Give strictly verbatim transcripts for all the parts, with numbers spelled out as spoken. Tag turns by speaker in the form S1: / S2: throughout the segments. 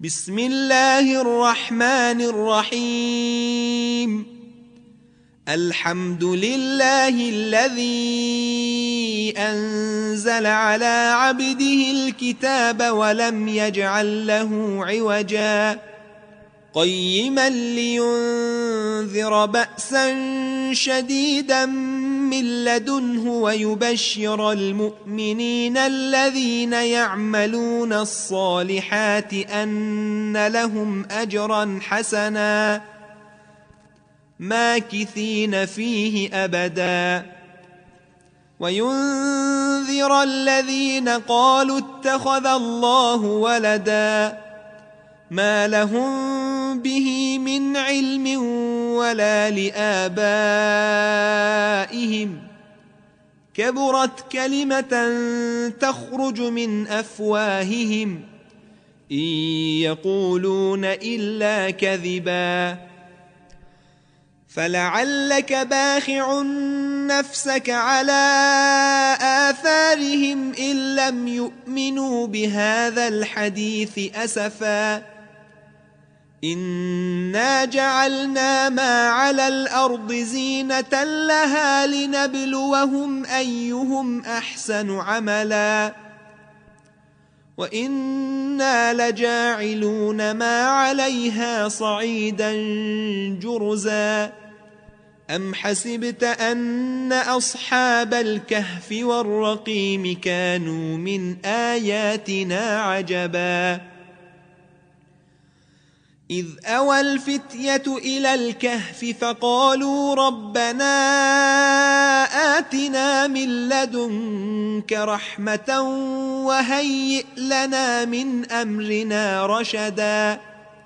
S1: بسم الله الرحمن الرحيم. الحمد لله الذي أنزل على عبده الكتاب ولم يجعل له عوجا قيما لينذر بأسا شديدا من لدنه ويبشر المؤمنين الذين يعملون الصالحات أن لهم أجرا حسنا ماكثين فيه أبدا وينذر الذين قالوا اتخذ الله ولدا ما لهم به من علم ولا لآبائهم كبرت كلمة تخرج من أفواههم إن يقولون إلا كذبا فلعلك باخع نفسك على آثارهم إن لم يؤمنوا بهذا الحديث أسفا إنا جعلنا ما على الأرض زينة لها لنبلوهم أيهم أحسن عملا وإنا لجاعلون ما عليها صعيدا جرزا أم حسبت أن أصحاب الكهف والرقيم كانوا من آياتنا عجبا إذ أوى الفتية إلى الكهف فقالوا ربنا آتنا من لدنك رحمة وهيئ لنا من أمرنا رشدا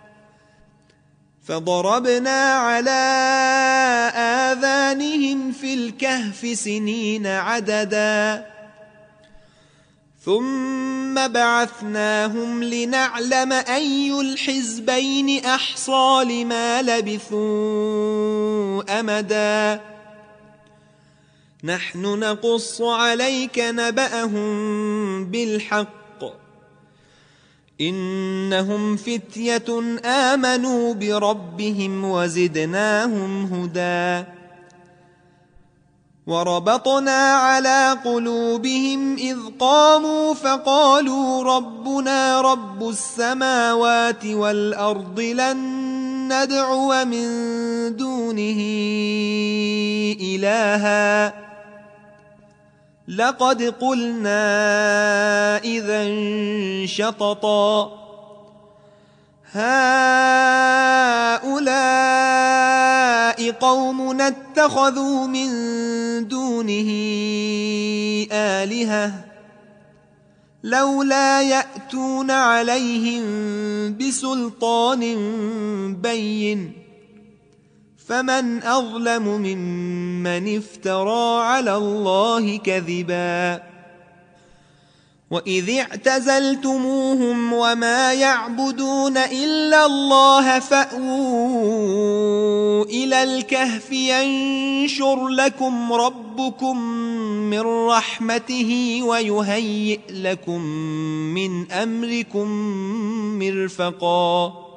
S1: فضربنا على آذانهم في الكهف سنين عددا ثم بعثناهم لنعلم أي الحزبين أحصى لما لبثوا أمدا نحن نقص عليك نبأهم بالحق إنهم فتية آمنوا بربهم وزدناهم هدى وربطنا على قلوبهم إذ قاموا فقالوا ربنا رب السماوات والأرض لن ندعو من دونه إلها لقد قلنا إذا شططا هؤلاء قومنا اتخذوا من دونه آلهة لولا يأتون عليهم بسلطان بين فمن أظلم ممن افترى على الله كذبا وإذ اعتزلتموهم وما يعبدون إلا الله فأووا إلى الكهف ينشر لكم ربكم من رحمته ويهيئ لكم من أمركم مرفقا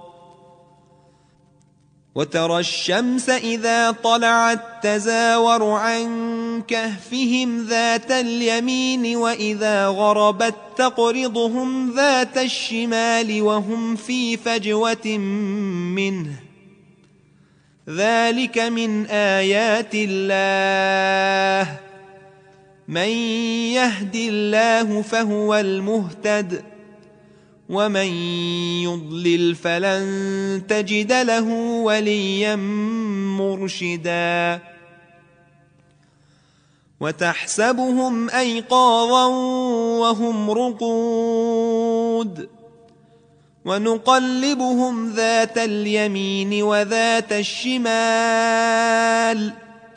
S1: وترى الشمس إذا طلعت تزاور عن كهفهم ذات اليمين وإذا غربت تقرضهم ذات الشمال وهم في فجوة منه ذلك من آيات الله من يهد الله فهو المهتد ومن يضلل فلن تجد له وليا مرشدا وتحسبهم أيقاظا وهم رقود ونقلبهم ذات اليمين وذات الشمال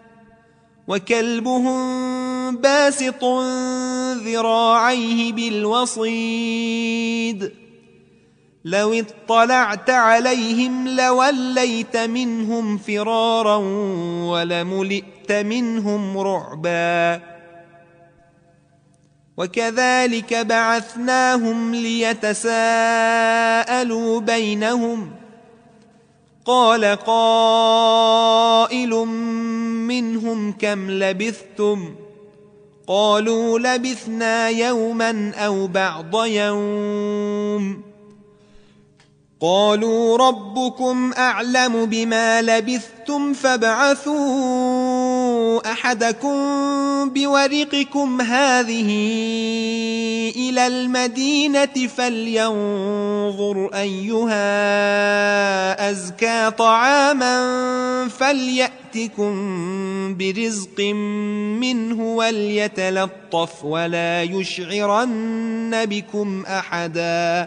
S1: وكلبهم باسط ذراعيه بالوصيد لو اطلعت عليهم لوليت منهم فرارا ولملئت منهم رعبا وكذلك بعثناهم ليتساءلوا بينهم قال قائل منهم كم لبثتم قالوا لبثنا يوما أو بعض يوم قالوا ربكم أعلم بما لبثتم فابعثوا أحدكم بورقكم هذه إلى المدينة فلينظر أيها أزكى طعاما فليأتكم برزق منه وليتلطف ولا يشعرن بكم أحدا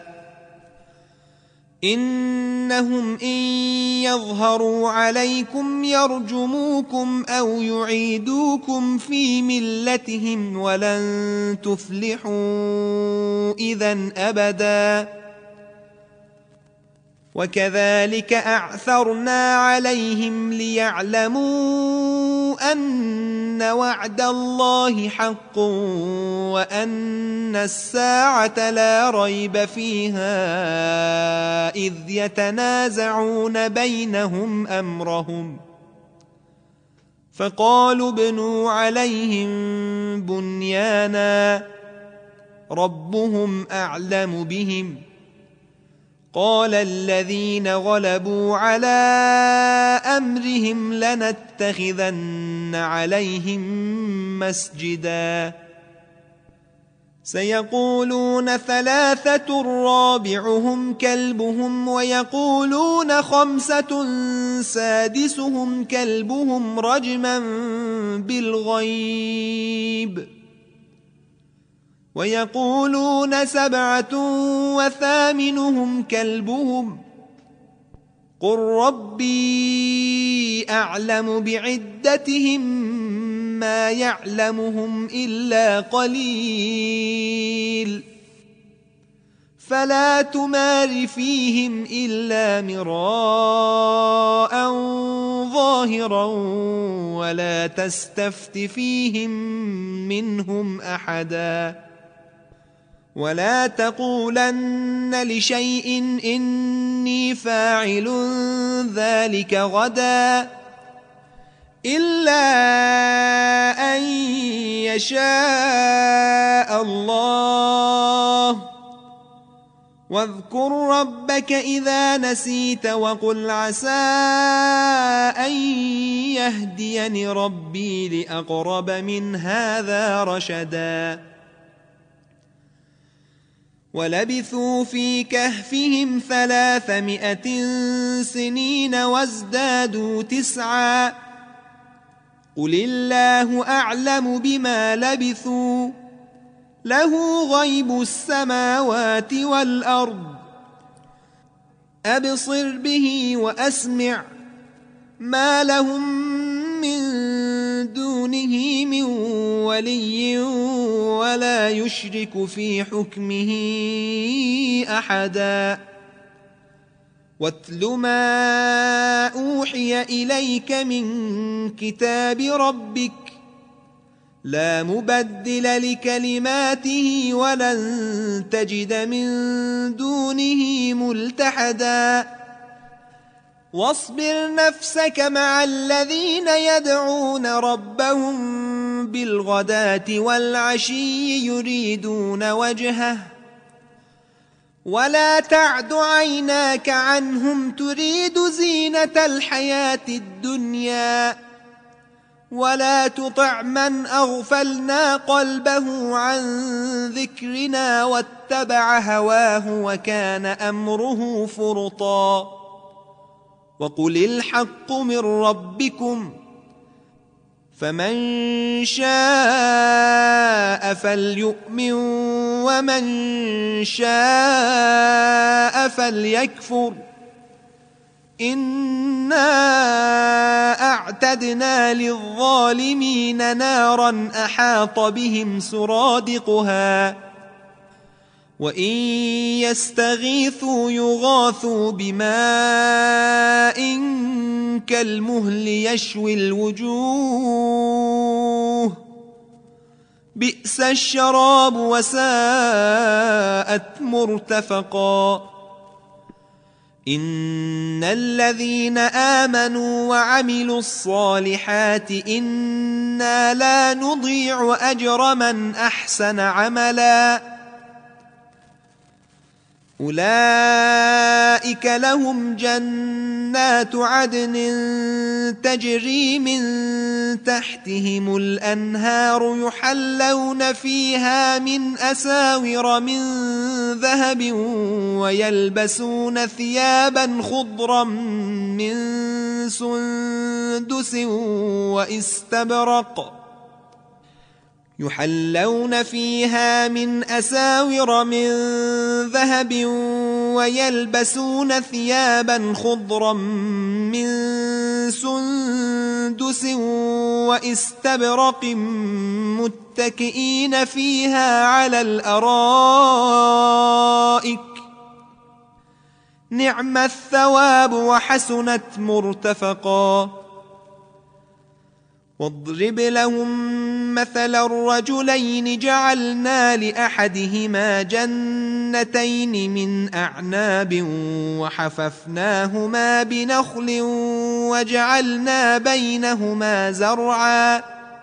S1: إنهم إن يظهروا عليكم يرجموكم أو يعيدوكم في ملتهم ولن تفلحوا إذن أبدا وكذلك أعثرنا عليهم ليعلموا أن وعد الله حق وأن الساعة لا ريب فيها إذ يتنازعون بينهم أمرهم فقالوا ابنوا عليهم بنيانا ربهم أعلم بهم قال الذين غلبوا على أمرهم لنتخذن عليهم مسجدا سيقولون ثلاثة رابعهم كلبهم ويقولون خمسة سادسهم كلبهم رجما بالغيب ويقولون سبعة وثامنهم كلبهم قل ربي أعلم بعدتهم ما يعلمهم إلا قليل فلا تمار فيهم إلا مراء ظاهرا ولا تستفت فيهم منهم أحدا ولا تقولن لشيء إني فاعل ذلك غدا إلا أن يشاء الله واذكر ربك إذا نسيت وقل عسى أن يهديني ربي لأقرب من هذا رشدا ولبثوا في كهفهم ثلاثمائة سنين وازدادوا تسعا قل الله أعلم بما لبثوا له غيب السماوات والأرض أبصر به وأسمع ما لهم من دونه من ولي ولا يشرك في حكمه أحدا واتل ما أوحي إليك من كتاب ربك لا مبدل لكلماته ولن تجد من دونه ملتحدا واصبر نفسك مع الذين يدعون ربهم بالغداة والعشي يريدون وجهه ولا تعد عيناك عنهم تريد زينة الحياة الدنيا ولا تطع من أغفلنا قلبه عن ذكرنا واتبع هواه وكان أمره فرطا وقل الحق من ربكم فمن شاء فليؤمن ومن شاء فليكفر إنا أعتدنا للظالمين نارا أحاط بهم سرادقها وإن يستغيثوا يغاثوا بماء كالمهل يشوي الوجوه بئس الشراب وساءت مرتفقا إن الذين آمنوا وعملوا الصالحات إنا لا نضيع أجر من أحسن عملا أولئك لهم جنات عدن تجري من تحتهم الأنهار يحلون فيها من أساور من ذهب ويلبسون ثيابا خضرا من سندس واستبرق يحلون فيها من أساور من ذهب ويلبسون ثيابا خضرا من سندس واستبرق متكئين فيها على الأرائك نعم الثواب وحسنت مرتفقا واضرب لهم مثل الرجلين جعلنا لأحدهما جنتين من أعناب وحففناهما بنخل وجعلنا بينهما زرعا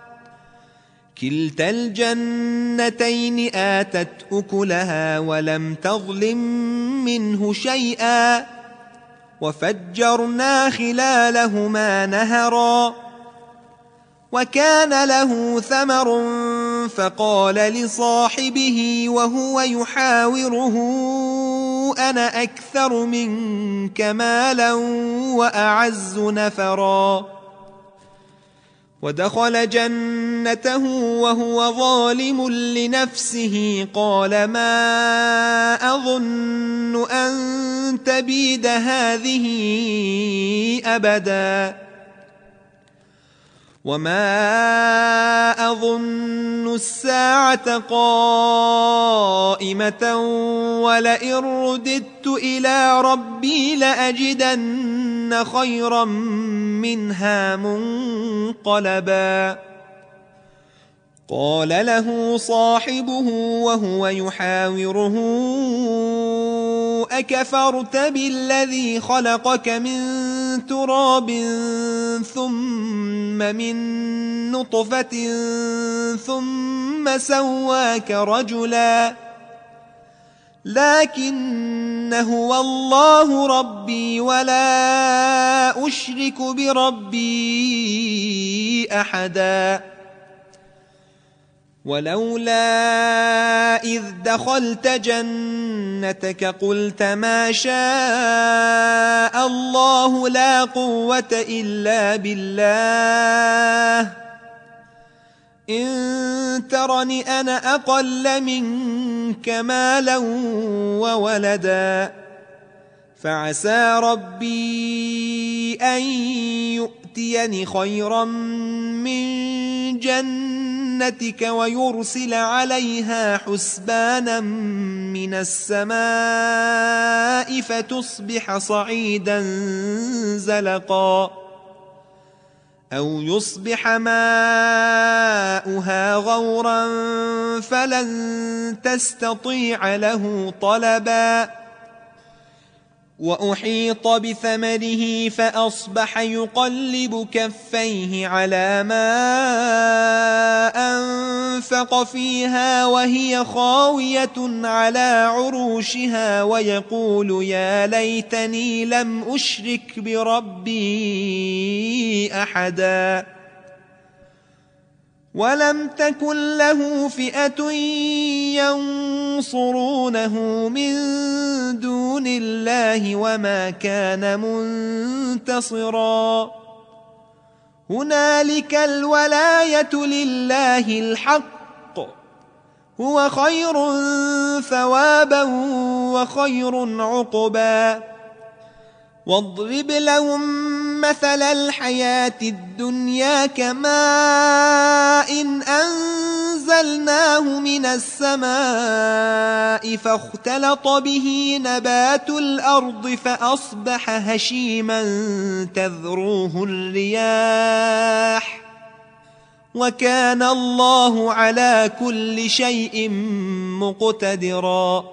S1: كلتا الجنتين آتت أكلها ولم تظلم منه شيئا وفجرنا خلالهما نهرا وكان له ثمر فقال لصاحبه وهو يحاوره أنا أكثر منك مالا وأعز نفرا ودخل جنته وهو ظالم لنفسه قال ما أظن أن تبيد هذه أبدا وما أظن الساعة قائمة ولئن رددت إلى ربي لأجدن خيرا منها منقلبا قال له صاحبه وهو يحاوره أكفرت بالذي خلقك من تراب ثم من نطفة ثم سواك رجلا لكن هو الله ربي ولا أشرك بربي أحدا ولولا إذ دخلت جنتك قلت ما شاء الله لا قوة إلا بالله إن ترني أنا أقل منك مالا وولدا فعسى ربي أن يؤتيني خيرا من جنتك ويرسل عليها حسبانا من السماء فتصبح صعيدا زلقا أو يصبح ماؤها غورا فلن تستطيع له طلبا وأحيط بثمره فأصبح يقلب كفيه على ما أنفق فيها وهي خاوية على عروشها ويقول يا ليتني لم أشرك بربي أحدا ولم تكن له فئة ينصرونه من دون الله وما كان منتصرا هنالك الولاية لله الحق هو خير ثوابا وخير عقبا واضرب لهم مثل الحياة الدنيا كماء إن أنزلناه من السماء فاختلط به نبات الأرض فأصبح هشيما تذروه الرياح وكان الله على كل شيء مقتدرا.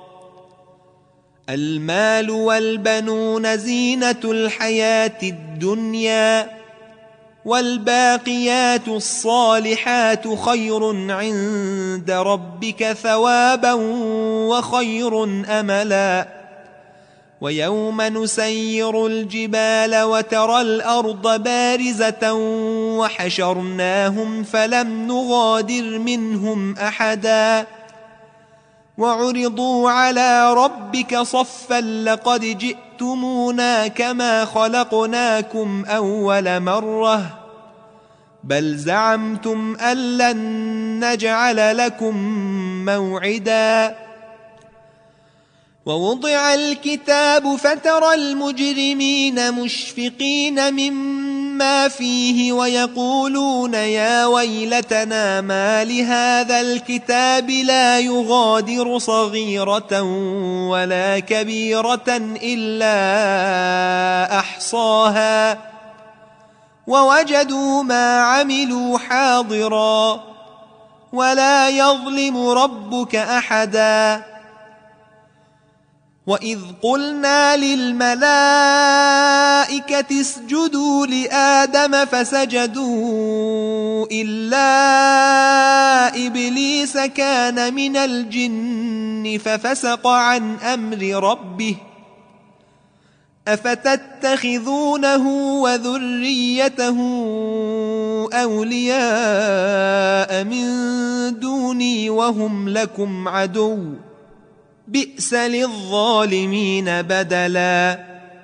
S1: المال والبنون زينة الحياة الدنيا، والباقيات الصالحات خير عند ربك ثوابا وخير أملا. ويوم نسير الجبال وترى الأرض بارزة وحشرناهم فلم نغادر منهم أحدا وعرضوا على ربك صفا لقد جئتمونا كما خلقناكم أول مرة بل زعمتم أن لن نجعل لكم موعدا. ووضع الكتاب فترى المجرمين مشفقين مما فيه ويقولون يا ويلتنا ما لهذا الكتاب لا يغادر صغيرة ولا كبيرة إلا أحصاها ووجدوا ما عملوا حاضرا ولا يظلم ربك أحدا. وإذ قلنا للملائكة اسجدوا لآدم فسجدوا إلا إبليس كان من الجن ففسق عن أمر ربه أفتتخذونه وذريته أولياء من دوني وهم لكم عدو بئس للظالمين بدلا.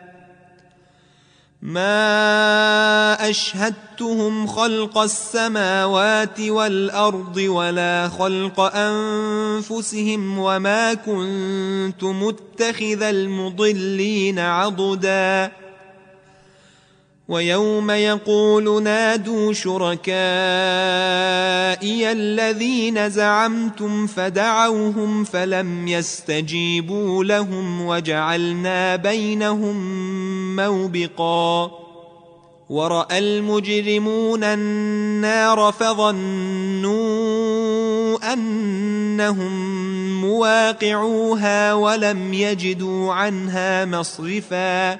S1: ما أشهدتهم خلق السماوات والأرض ولا خلق أنفسهم وما كنت متخذ المضلين عضدا. ويوم يقول نادوا شركائي الذين زعمتم فدعوهم فلم يستجيبوا لهم وجعلنا بينهم موبقا. ورأى المجرمون النار فظنوا أنهم مواقعوها ولم يجدوا عنها مصرفا.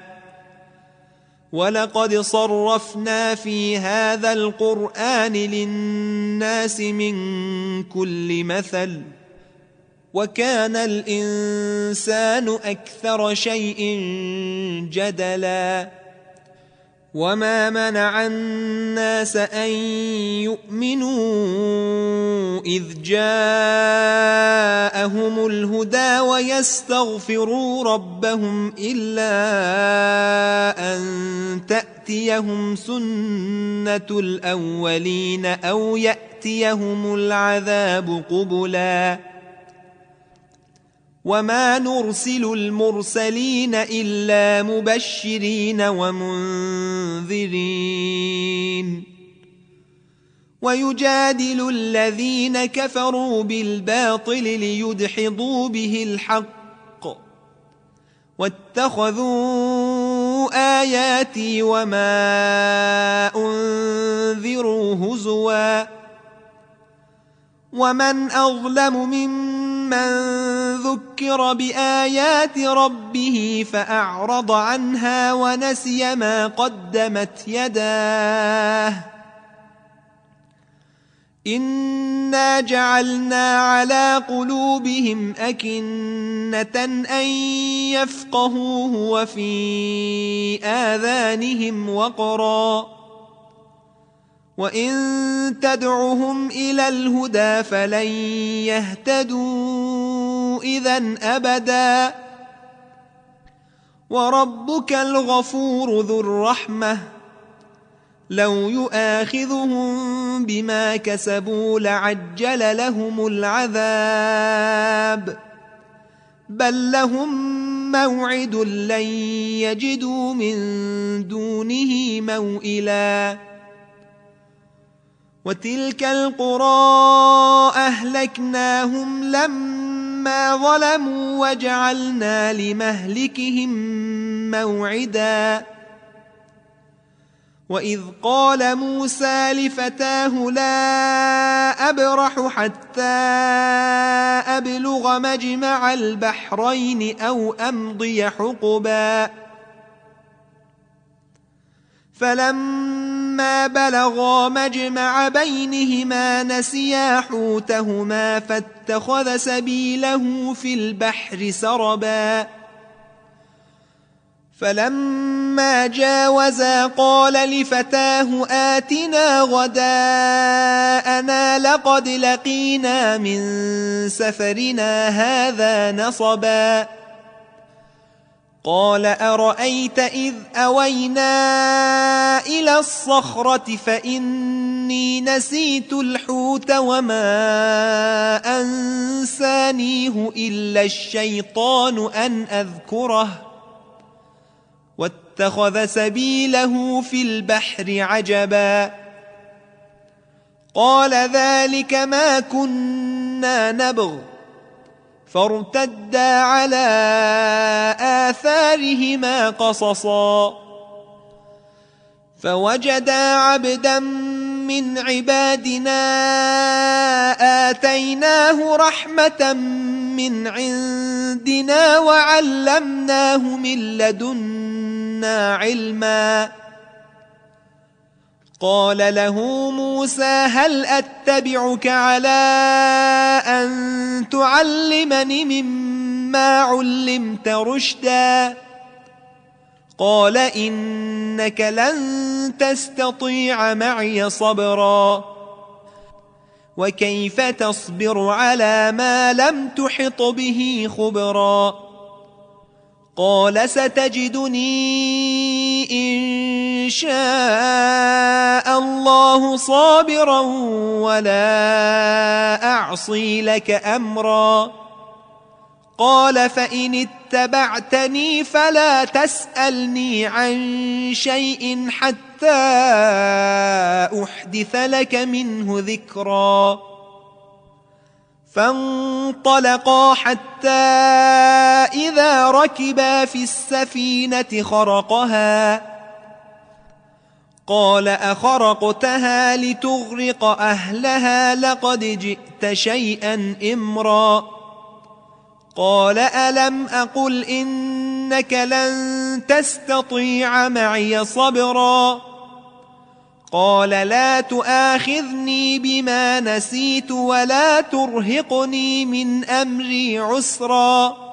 S1: ولقد صرفنا في هذا القرآن للناس من كل مثل وكان الإنسان أكثر شيء جدلا. وما منع الناس أن يؤمنوا إذ جاءهم الهدى ويستغفروا ربهم إلا أن تأتيهم سنة الأولين أو يأتيهم العذاب قبلا. وما نرسل المرسلين إلا مبشرين ومنذرين. ويجادل الذين كفروا بالباطل ليدحضوا به الحق واتخذوا آياتي وما أنذروا هزوا. ومن أظلم ممن ذكر بآيات ربه فأعرض عنها ونسي ما قدمت يداه. إنا جعلنا على قلوبهم أكنة أن يفقهوه وفي آذانهم وقرا وإن تدعهم إلى الهدى فلن يهتدوا إذن أبدا. وربك الغفور ذو الرحمة لو يؤاخذهم بما كسبوا لعجل لهم العذاب بل لهم موعد لن يجدوا من دونه موئلا. وتلك القرى أهلكناهم لما ظلموا وجعلنا لمهلكهم موعدا. وإذ قال موسى لفتاه لا أبرح حتى أبلغ مجمع البحرين أو أمضي حقبا فلما بلغا مجمع بينهما نسيا حوتهما فاتخذ سبيله في البحر سربا فلما جاوزا قال لفتاه آتنا غداءنا لقد لقينا من سفرنا هذا نصبا قال أرأيت إذ أوينا إلى الصخرة فإني نسيت الحوت وما أنسانيه إلا الشيطان أن أذكره واتخذ سبيله في البحر عجبا قال ذلك ما كنا نبغ فارتدا على آثارهما قصصا فوجدا عبدا من عبادنا آتيناه رحمة من عندنا وعلمناه من لدنا علما قال له موسى هل أتبعك على أن تعلمني مما علمت رشدا قال إنك لن تستطيع معي صبرا وكيف تصبر على ما لم تحط به خبرا قال ستجدني إن شاء الله صابرا ولا أعصي لك أمرا قال فإن اتبعتني فلا تسألني عن شيء حتى أحدث لك منه ذكرا فانطلقا حتى إذا ركبا في السفينة خرقها قال أخرقتها لتغرق أهلها لقد جئت شيئا إمرا قال ألم أقل إنك لن تستطيع معي صبرا قال لا تؤاخذني بما نسيت ولا ترهقني من أمري عسرا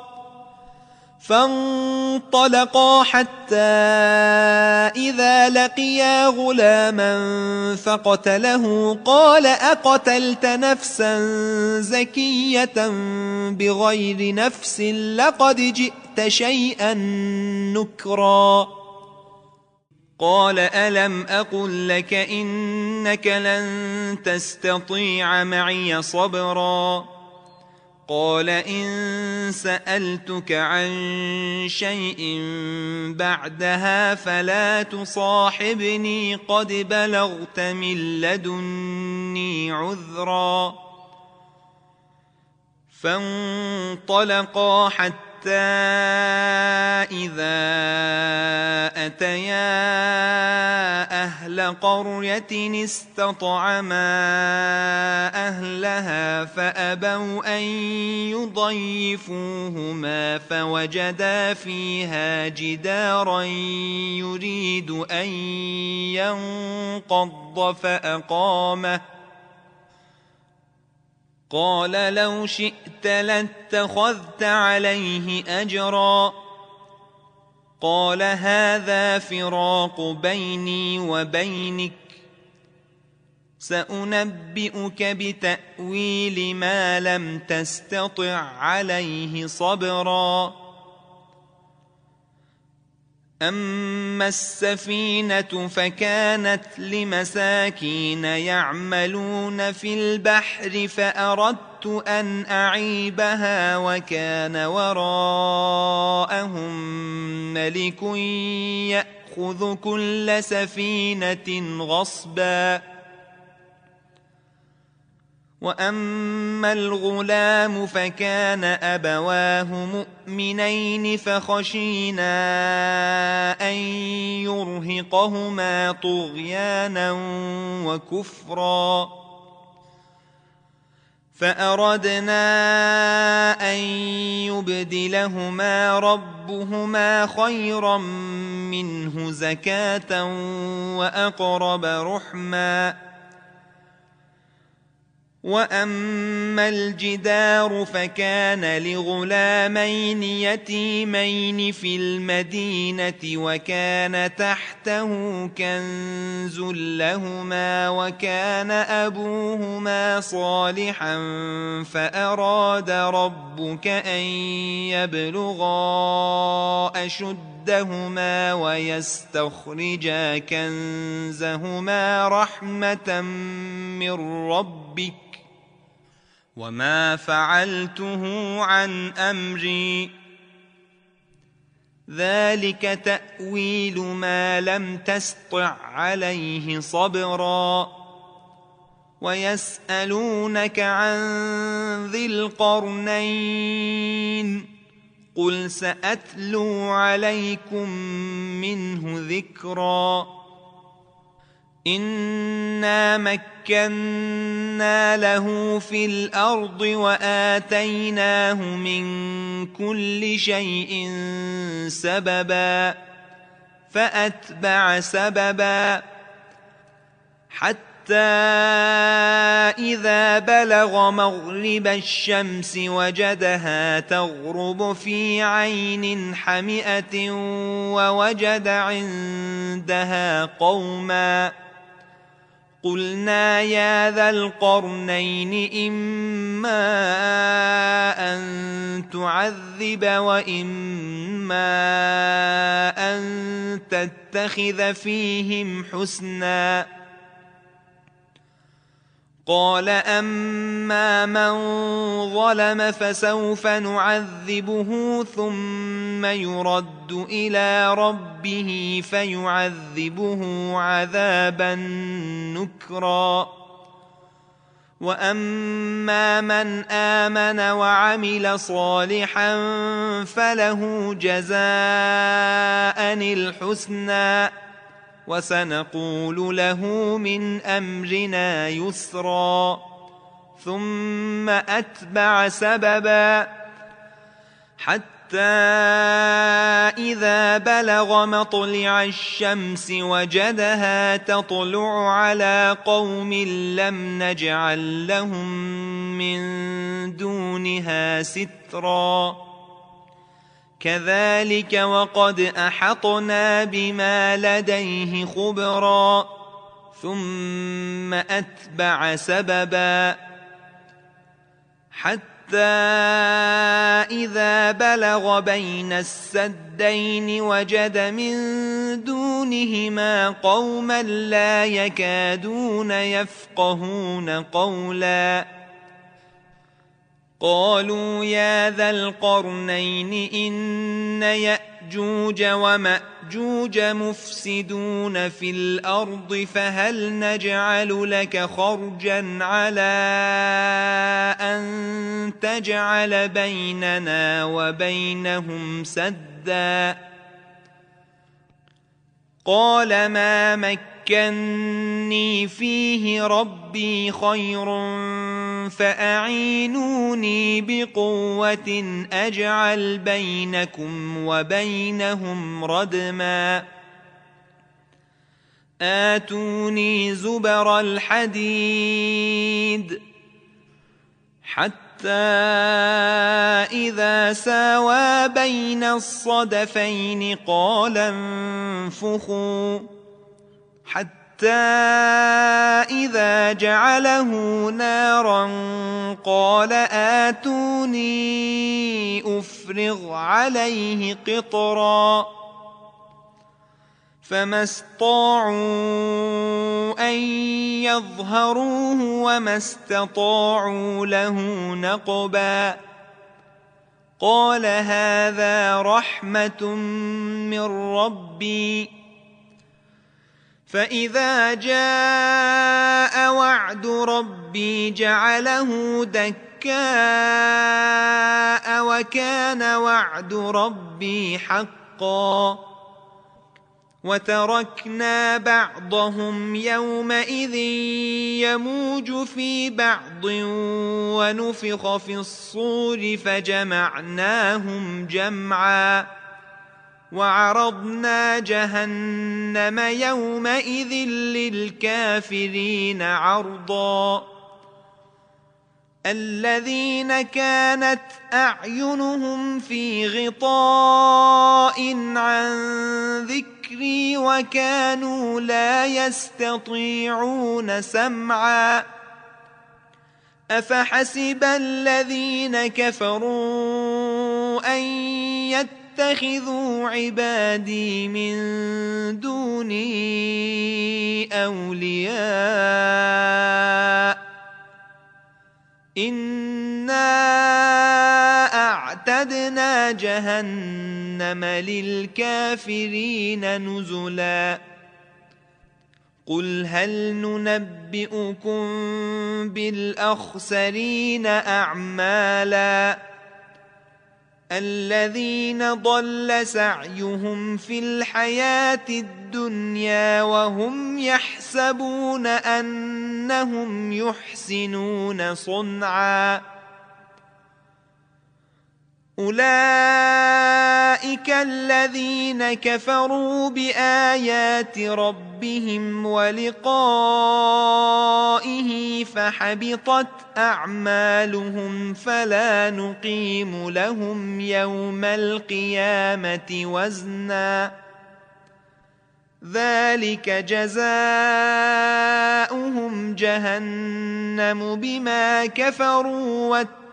S1: فانطلقا حتى إذا لقيا غلاما فقتله قال أقتلت نفسا زكية بغير نفس لقد جئت شيئا نكرا قال ألم أقل لك إنك لن تستطيع معي صبرا قال إن سألتك عن شيء بعدها فلا تصاحبني قد بلغت من لدني عذرا فانطلقا حتى إذا أتيا أهل قرية استطعما أهلها فأبوا أن يضيفوهما فوجدا فيها جدارا يريد أن ينقض فأقامه قال لو شئت لاتخذت عليه أجرا قال هذا فراق بيني وبينك سأنبئك بتأويل ما لم تستطع عليه صبرا أما السفينة فكانت لمساكين يعملون في البحر فأردت أن أعيبها وكان وراءهم ملك يأخذ كل سفينة غصبا وأما الغلام فكان أبواه مؤمنين فخشينا أن ليرهقهما طغيانا وكفرا فأردنا أن يبدلهما ربهما خيرا منه زكاة وأقرب رحما وأما الجدار فكان لغلامين يتيمين في المدينة وكان تحته كنز لهما وكان أبوهما صالحا فأراد ربك أن يبلغا أشدهما ويستخرجا كنزهما رحمة من ربك وما فعلته عن أمري ذلك تأويل ما لم تسطع عليه صبرا ويسألونك عن ذي القرنين قل سأتلو عليكم منه ذكرا إنا مكنا له في الأرض وآتيناه من كل شيء سببا فأتبع سببا حتى إذا بلغ مغرب الشمس وجدها تغرب في عين حمئة ووجد عندها قوما قلنا يا ذا القرنين إما أن تعذب وإما أن تتخذ فيهم حسنا قال أما من ظلم فسوف نعذبه ثم يرد إلى ربه فيعذبه عذابا نكرا وأما من آمن وعمل صالحا فله جزاء الحسنى وسنقول له من أمرنا يسرا ثم أتبع سببا حتى إذا بلغ مطلع الشمس وجدها تطلع على قوم لم نجعل لهم من دونها سترا كذلك وقد أحطنا بما لديه خبرا ثم أتبع سببا حتى إذا بلغ بين السدين وجد من دونهما قوما لا يكادون يفقهون قولا قالوا يا ذا القرنين إن يأجوج ومأجوج مفسدون في الأرض فهل نجعل لك خرجا على أن تجعل بيننا وبينهم سدا قال ما مكني فيه ربي خير فأعينوني بقوة أجعل بينكم وبينهم ردما آتوني زبر الحديد حتى إذا ساوى بين الصدفين قال انفخوا حتى حتى إذا جعله نارا قال آتوني أفرغ عليه قطرا فما استطاعوا أن يظهروه وما استطاعوا له نقبا قال هذا رحمة من ربي فإذا جاء وعد ربي جعله دكاء وكان وعد ربي حقا وتركنا بعضهم يومئذ يموج في بعض ونفخ في الصور فجمعناهم جمعا وعرضنا جهنم يومئذ للكافرين عرضا الذين كانت أعينهم في غطاء عن ذكري وكانوا لا يستطيعون سمعا أفحسب الذين كفروا أن يتخذوا عبادي من دوني أولياء إنا أعتدنا جهنم للكافرين نزلا قل هل ننبئكم بالأخسرين أعمالا الذين ضل سعيهم في الحياة الدنيا وهم يحسبون أنهم يحسنون صنعا أولئك الذين كفروا بآيات ربهم ولقائه فحبطت أعمالهم فلا نقيم لهم يوم القيامة وزنا ذلك جزاؤهم جهنم بما كفروا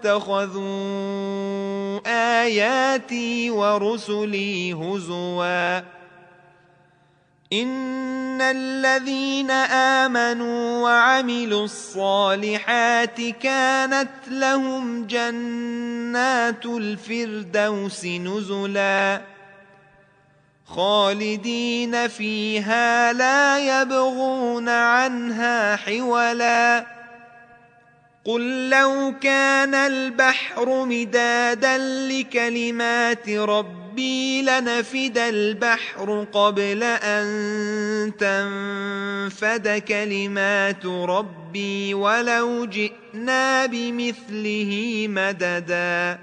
S1: واتخذوا آياتي ورسلي هزوا إن الذين آمنوا وعملوا الصالحات كانت لهم جنات الفردوس نزلا خالدين فيها لا يبغون عنها حولا قل لو كان البحر مدادا لكلمات ربي لنفد البحر قبل أن تنفد كلمات ربي ولو جئنا بمثله مددا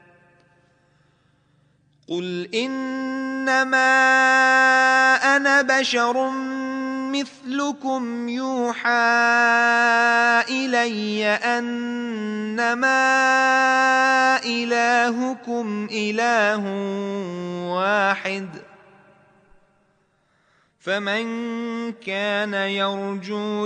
S1: قل إنما أنا بشر مثلكم يوحى إلي أنما إلهكم إله واحد فمن كان يرجو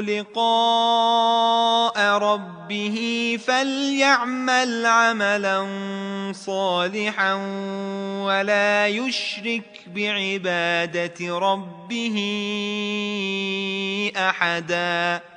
S1: لقاء ربه فليعمل عملا صالحا ولا يشرك بعبادة ربه أحدا.